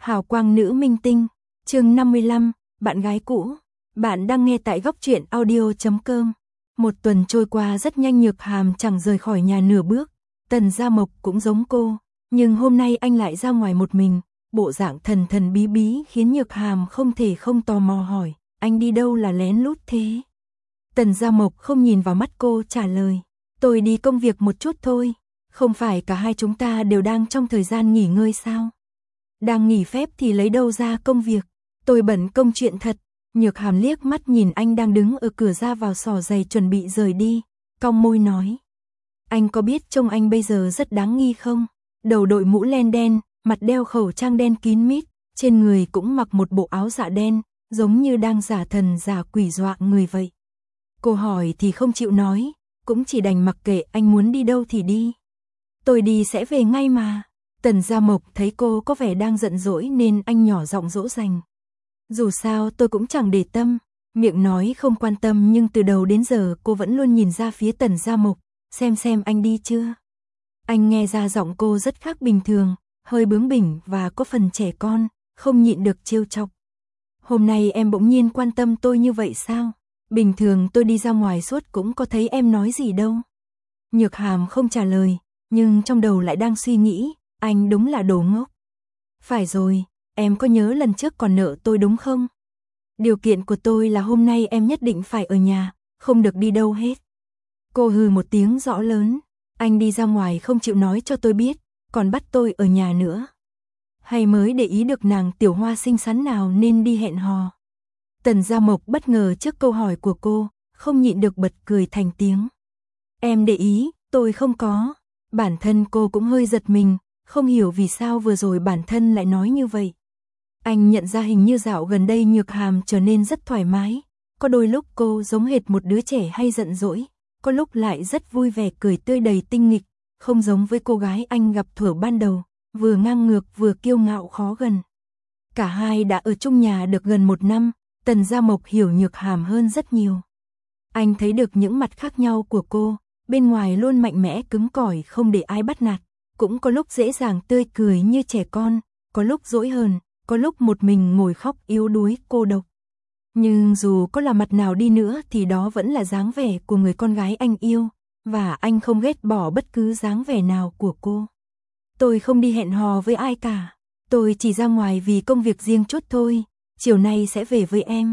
Hào quang nữ minh tinh, chương 55, bạn gái cũ. Bạn đang nghe tại góc truyện audio.com. Một tuần trôi qua rất nhanh, Nhược Hàm chẳng rời khỏi nhà nửa bước. Tần Gia Mộc cũng giống cô, nhưng hôm nay anh lại ra ngoài một mình, bộ dạng thần thần bí bí khiến Nhược Hàm không thể không tò mò hỏi, anh đi đâu là lén lút thế? Tần Gia Mộc không nhìn vào mắt cô trả lời, tôi đi công việc một chút thôi, không phải cả hai chúng ta đều đang trong thời gian nghỉ ngơi sao? Đang nghỉ phép thì lấy đâu ra công việc, tôi bận công chuyện thật. Nhược Hàm liếc mắt nhìn anh đang đứng ở cửa ra vào xỏ giày chuẩn bị rời đi, cong môi nói. Anh có biết trông anh bây giờ rất đáng nghi không? Đầu đội mũ len đen, mặt đeo khẩu trang đen kín mít, trên người cũng mặc một bộ áo dạ đen, giống như đang giả thần giả quỷ dọa người vậy. Cô hỏi thì không chịu nói, cũng chỉ đành mặc kệ, anh muốn đi đâu thì đi. Tôi đi sẽ về ngay mà. Tần Gia Mộc thấy cô có vẻ đang giận dỗi nên anh nhỏ giọng dỗ dành. Dù sao tôi cũng chẳng để tâm, miệng nói không quan tâm nhưng từ đầu đến giờ cô vẫn luôn nhìn ra phía Tần Gia Mộc, xem anh đi chưa. Anh nghe ra giọng cô rất khác bình thường, hơi bướng bỉnh và có phần trẻ con, không nhịn được trêu chọc. Hôm nay em bỗng nhiên quan tâm tôi như vậy sao? Bình thường tôi đi ra ngoài suốt cũng có thấy em nói gì đâu. Nhược Hàm không trả lời, nhưng trong đầu lại đang suy nghĩ, anh đúng là đồ ngốc. Phải rồi, em có nhớ lần trước còn nợ tôi đúng không? Điều kiện của tôi là hôm nay em nhất định phải ở nhà, không được đi đâu hết. Cô hừ một tiếng rõ lớn, anh đi ra ngoài không chịu nói cho tôi biết, còn bắt tôi ở nhà nữa. Hay mới để ý được nàng tiểu hoa xinh xắn nào nên đi hẹn hò. Tần Gia Mộc bất ngờ trước câu hỏi của cô, không nhịn được bật cười thành tiếng. Em để ý, tôi không có. Bản thân cô cũng hơi giật mình, không hiểu vì sao vừa rồi bản thân lại nói như vậy. Anh nhận ra hình như dạo gần đây Nhược Hàm trở nên rất thoải mái, có đôi lúc cô giống hệt một đứa trẻ hay giận dỗi, có lúc lại rất vui vẻ cười tươi đầy tinh nghịch, không giống với cô gái anh gặp thuở ban đầu, vừa ngang ngược vừa kiêu ngạo khó gần. Cả hai đã ở chung nhà được gần 1 năm, Tần Gia Mộc hiểu Nhược Hàm hơn rất nhiều. Anh thấy được những mặt khác nhau của cô, bên ngoài luôn mạnh mẽ cứng cỏi không để ai bắt nạt, cũng có lúc dễ dàng tươi cười như trẻ con, có lúc dỗi hờn, có lúc một mình ngồi khóc yếu đuối cô độc. Nhưng dù có là mặt nào đi nữa thì đó vẫn là dáng vẻ của người con gái anh yêu, và anh không ghét bỏ bất cứ dáng vẻ nào của cô. Tôi không đi hẹn hò với ai cả, tôi chỉ ra ngoài vì công việc riêng chút thôi, chiều nay sẽ về với em.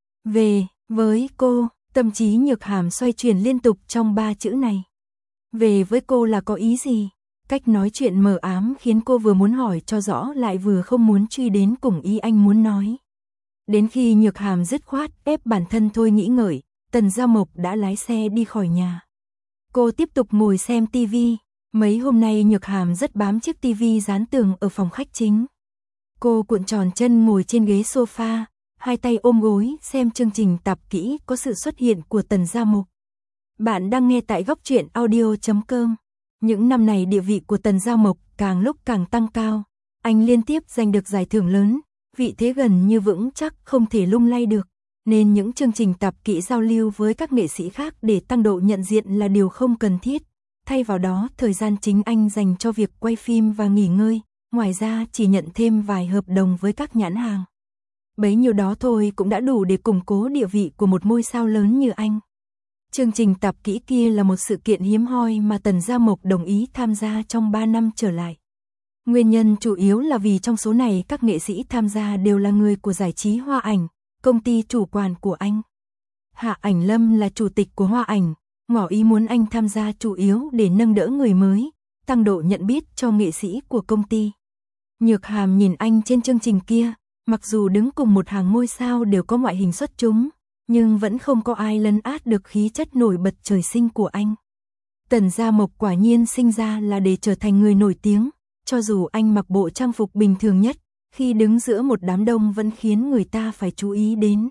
Về, với cô, tâm trí Nhược Hàm xoay chuyển liên tục trong 3 chữ này. Về với cô là có ý gì? Cách nói chuyện mờ ám khiến cô vừa muốn hỏi cho rõ lại vừa không muốn truy đến cùng ý anh muốn nói. Đến khi Nhược Hàm dứt khoát ép bản thân thôi nghĩ ngợi, Tần Gia Mộc đã lái xe đi khỏi nhà. Cô tiếp tục ngồi xem tivi. Mấy hôm nay Nhược Hàm rất bám chiếc tivi dán tường ở phòng khách chính. Cô cuộn tròn chân ngồi trên ghế sofa, hai tay ôm gối xem chương trình tạp kỹ có sự xuất hiện của Tần Gia Mộc. Bạn đang nghe tại góc truyện audio.com. Những năm này địa vị của Tần Gia Mộc càng lúc càng tăng cao. Anh liên tiếp giành được giải thưởng lớn, vị thế gần như vững chắc không thể lung lay được. Nên những chương trình tạp kỹ giao lưu với các nghệ sĩ khác để tăng độ nhận diện là điều không cần thiết. Thay vào đó, thời gian chính anh dành cho việc quay phim và nghỉ ngơi, ngoài ra chỉ nhận thêm vài hợp đồng với các nhãn hàng. Bấy nhiêu đó thôi cũng đã đủ để củng cố địa vị của một ngôi sao lớn như anh. Chương trình tạp kỹ kia là một sự kiện hiếm hoi mà Tần Gia Mộc đồng ý tham gia trong 3 năm trở lại. Nguyên nhân chủ yếu là vì trong số này các nghệ sĩ tham gia đều là người của giải trí Hoa Ảnh, công ty chủ quản của anh. Hạ Ảnh Lâm là chủ tịch của Hoa Ảnh, ngỏ ý muốn anh tham gia chủ yếu để nâng đỡ người mới, tăng độ nhận biết cho nghệ sĩ của công ty. Nhược Hàm nhìn anh trên chương trình kia, mặc dù đứng cùng một hàng ngôi sao đều có ngoại hình xuất chúng, nhưng vẫn không có ai lấn át được khí chất nổi bật trời sinh của anh. Tần Gia Mộc quả nhiên sinh ra là để trở thành người nổi tiếng, cho dù anh mặc bộ trang phục bình thường nhất, khi đứng giữa một đám đông vẫn khiến người ta phải chú ý đến.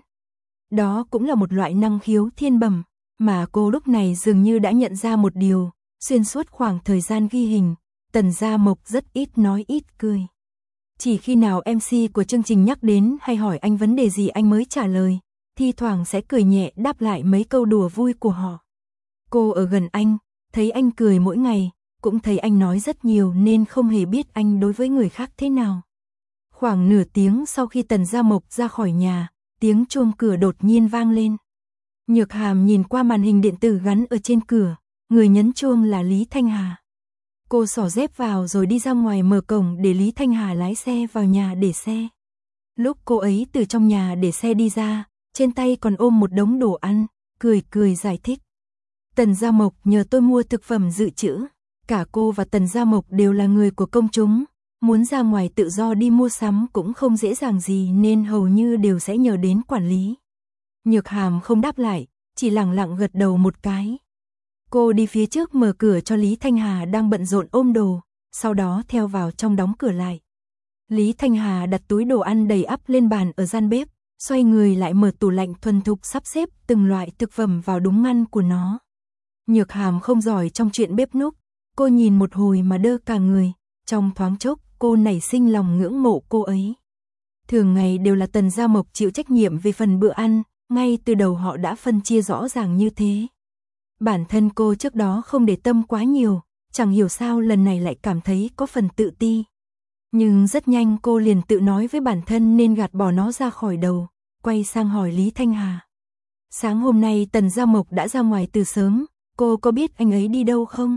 Đó cũng là một loại năng khiếu thiên bẩm, mà cô lúc này dường như đã nhận ra một điều, xuyên suốt khoảng thời gian ghi hình, Tần Gia Mộc rất ít nói ít cười. Chỉ khi nào MC của chương trình nhắc đến hay hỏi anh vấn đề gì anh mới trả lời, thi thoảng sẽ cười nhẹ đáp lại mấy câu đùa vui của họ. Cô ở gần anh, thấy anh cười mỗi ngày, cũng thấy anh nói rất nhiều nên không hề biết anh đối với người khác thế nào. Khoảng nửa tiếng sau khi Tần Gia Mộc ra khỏi nhà, tiếng chuông cửa đột nhiên vang lên. Nhược Hàm nhìn qua màn hình điện tử gắn ở trên cửa, người nhấn chuông là Lý Thanh Hà. Cô xỏ dép vào rồi đi ra ngoài mở cổng để Lý Thanh Hà lái xe vào nhà để xe. Lúc cô ấy từ trong nhà để xe đi ra, trên tay còn ôm một đống đồ ăn, cười cười giải thích. Tần Gia Mộc nhờ tôi mua thực phẩm dự trữ. Cả cô và Tần Gia Mộc đều là người của công chúng, muốn ra ngoài tự do đi mua sắm cũng không dễ dàng gì nên hầu như đều sẽ nhờ đến quản lý. Nhược Hàm không đáp lại, chỉ lẳng lặng gật đầu một cái. Cô đi phía trước mở cửa cho Lý Thanh Hà đang bận rộn ôm đồ, sau đó theo vào trong đóng cửa lại. Lý Thanh Hà đặt túi đồ ăn đầy ắp lên bàn ở gian bếp, xoay người lại mở tủ lạnh thuần thục sắp xếp từng loại thực phẩm vào đúng ngăn của nó. Nhược Hàm không giỏi trong chuyện bếp núc, cô nhìn một hồi mà đơ cả người, trong thoáng chốc cô nảy sinh lòng ngưỡng mộ cô ấy. Thường ngày đều là Tần Gia Mộc chịu trách nhiệm về phần bữa ăn, ngay từ đầu họ đã phân chia rõ ràng như thế. Bản thân cô trước đó không để tâm quá nhiều, chẳng hiểu sao lần này lại cảm thấy có phần tự ti. Nhưng rất nhanh cô liền tự nói với bản thân nên gạt bỏ nó ra khỏi đầu, quay sang hỏi Lý Thanh Hà. Sáng hôm nay Tần Gia Mộc đã ra ngoài từ sớm, cô có biết anh ấy đi đâu không?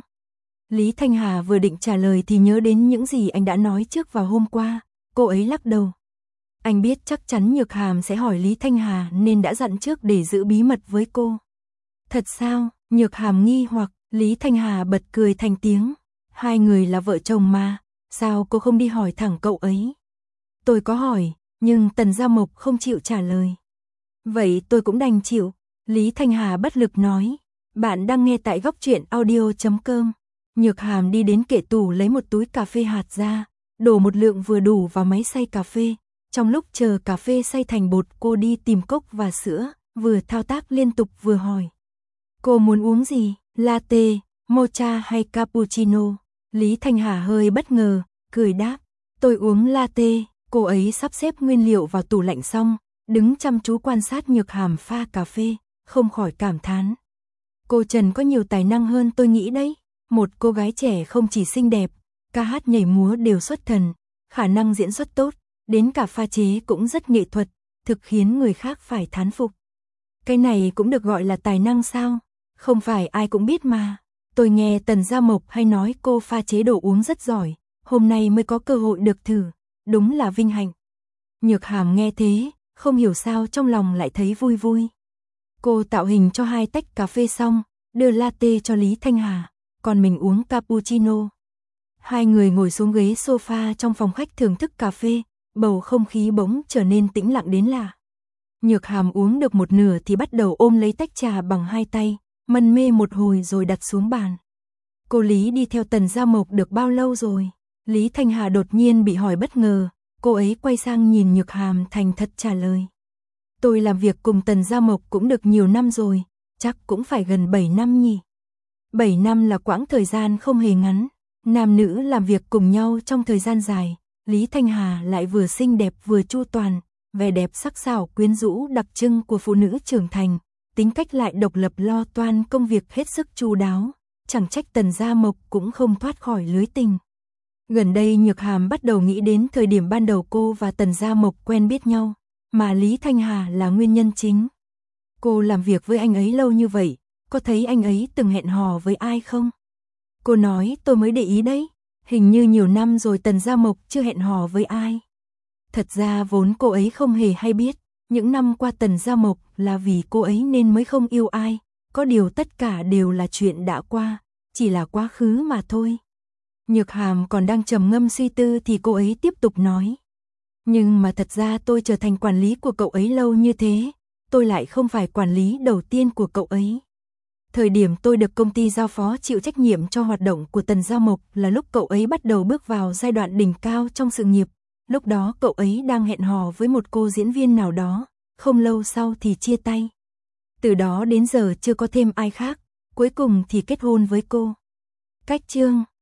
Lý Thanh Hà vừa định trả lời thì nhớ đến những gì anh đã nói trước vào hôm qua, cô ấy lắc đầu. Anh biết chắc chắn Nhược Hàm sẽ hỏi Lý Thanh Hà nên đã dặn trước để giữ bí mật với cô. Thật sao? Nhược Hàm nghi hoặc, Lý Thanh Hà bật cười thành tiếng. Hai người là vợ chồng mà, sao cô không đi hỏi thẳng cậu ấy? Tôi có hỏi, nhưng Tần Gia Mộc không chịu trả lời. Vậy tôi cũng đành chịu, Lý Thanh Hà bất lực nói. Bạn đang nghe tại góc truyện audio.com. Nhược Hàm đi đến kệ tủ lấy một túi cà phê hạt ra, đổ một lượng vừa đủ vào máy xay cà phê. Trong lúc chờ cà phê xay thành bột, cô đi tìm cốc và sữa, vừa thao tác liên tục vừa hỏi. Cô muốn uống gì? Latte, mocha hay cappuccino? Lý Thanh Hà hơi bất ngờ, cười đáp. Tôi uống latte. Cô ấy sắp xếp nguyên liệu vào tủ lạnh xong, đứng chăm chú quan sát Nhược Hàm pha cà phê, không khỏi cảm thán. Cô Trần có nhiều tài năng hơn tôi nghĩ đấy. Một cô gái trẻ không chỉ xinh đẹp, ca hát nhảy múa đều xuất thần, khả năng diễn xuất tốt, đến cả pha chế cũng rất nghệ thuật, thực khiến người khác phải thán phục. Cái này cũng được gọi là tài năng sao? Không phải ai cũng biết mà. Tôi nghe Tần Gia Mộc hay nói cô pha chế đồ uống rất giỏi, hôm nay mới có cơ hội được thử, đúng là vinh hạnh. Nhược Hàm nghe thế, không hiểu sao trong lòng lại thấy vui vui. Cô tạo hình cho 2 tách cà phê xong, đưa latte cho Lý Thanh Hà, còn mình uống cappuccino. Hai người ngồi xuống ghế sofa trong phòng khách thưởng thức cà phê, bầu không khí bỗng trở nên tĩnh lặng đến lạ. Nhược Hàm uống được một nửa thì bắt đầu ôm lấy tách trà bằng 2 tay, mân mê một hồi rồi đặt xuống bàn. Cô Lý đi theo Tần Gia Mộc được bao lâu rồi? Lý Thanh Hà đột nhiên bị hỏi bất ngờ, cô ấy quay sang nhìn Nhược Hàm thành thật trả lời. Tôi làm việc cùng Tần Gia Mộc cũng được nhiều năm rồi, chắc cũng phải gần 7 năm nhỉ. 7 năm là quãng thời gian không hề ngắn, nam nữ làm việc cùng nhau trong thời gian dài, Lý Thanh Hà lại vừa xinh đẹp vừa chu toàn, vẻ đẹp sắc sảo quyến rũ đặc trưng của phụ nữ trưởng thành, tính cách lại độc lập lo toan công việc hết sức chu đáo, chẳng trách Tần Gia Mộc cũng không thoát khỏi lưới tình. Gần đây Nhược Hàm bắt đầu nghĩ đến thời điểm ban đầu cô và Tần Gia Mộc quen biết nhau, mà Lý Thanh Hà là nguyên nhân chính. Cô làm việc với anh ấy lâu như vậy, có thấy anh ấy từng hẹn hò với ai không? Cô nói tôi mới để ý đấy, hình như nhiều năm rồi Tần Gia Mộc chưa hẹn hò với ai. Thật ra vốn cô ấy không hề hay biết, những năm qua Tần Gia Mộc là vì cô ấy nên mới không yêu ai, có điều tất cả đều là chuyện đã qua, chỉ là quá khứ mà thôi. Nhược Hàm còn đang trầm ngâm suy tư thì cô ấy tiếp tục nói. Nhưng mà thật ra tôi trở thành quản lý của cậu ấy lâu như thế, tôi lại không phải quản lý đầu tiên của cậu ấy. Thời điểm tôi được công ty giao phó chịu trách nhiệm cho hoạt động của Tần Gia Mộc là lúc cậu ấy bắt đầu bước vào giai đoạn đỉnh cao trong sự nghiệp. Lúc đó cậu ấy đang hẹn hò với một cô diễn viên nào đó, không lâu sau thì chia tay. Từ đó đến giờ chưa có thêm ai khác, cuối cùng thì kết hôn với cô. Cách chương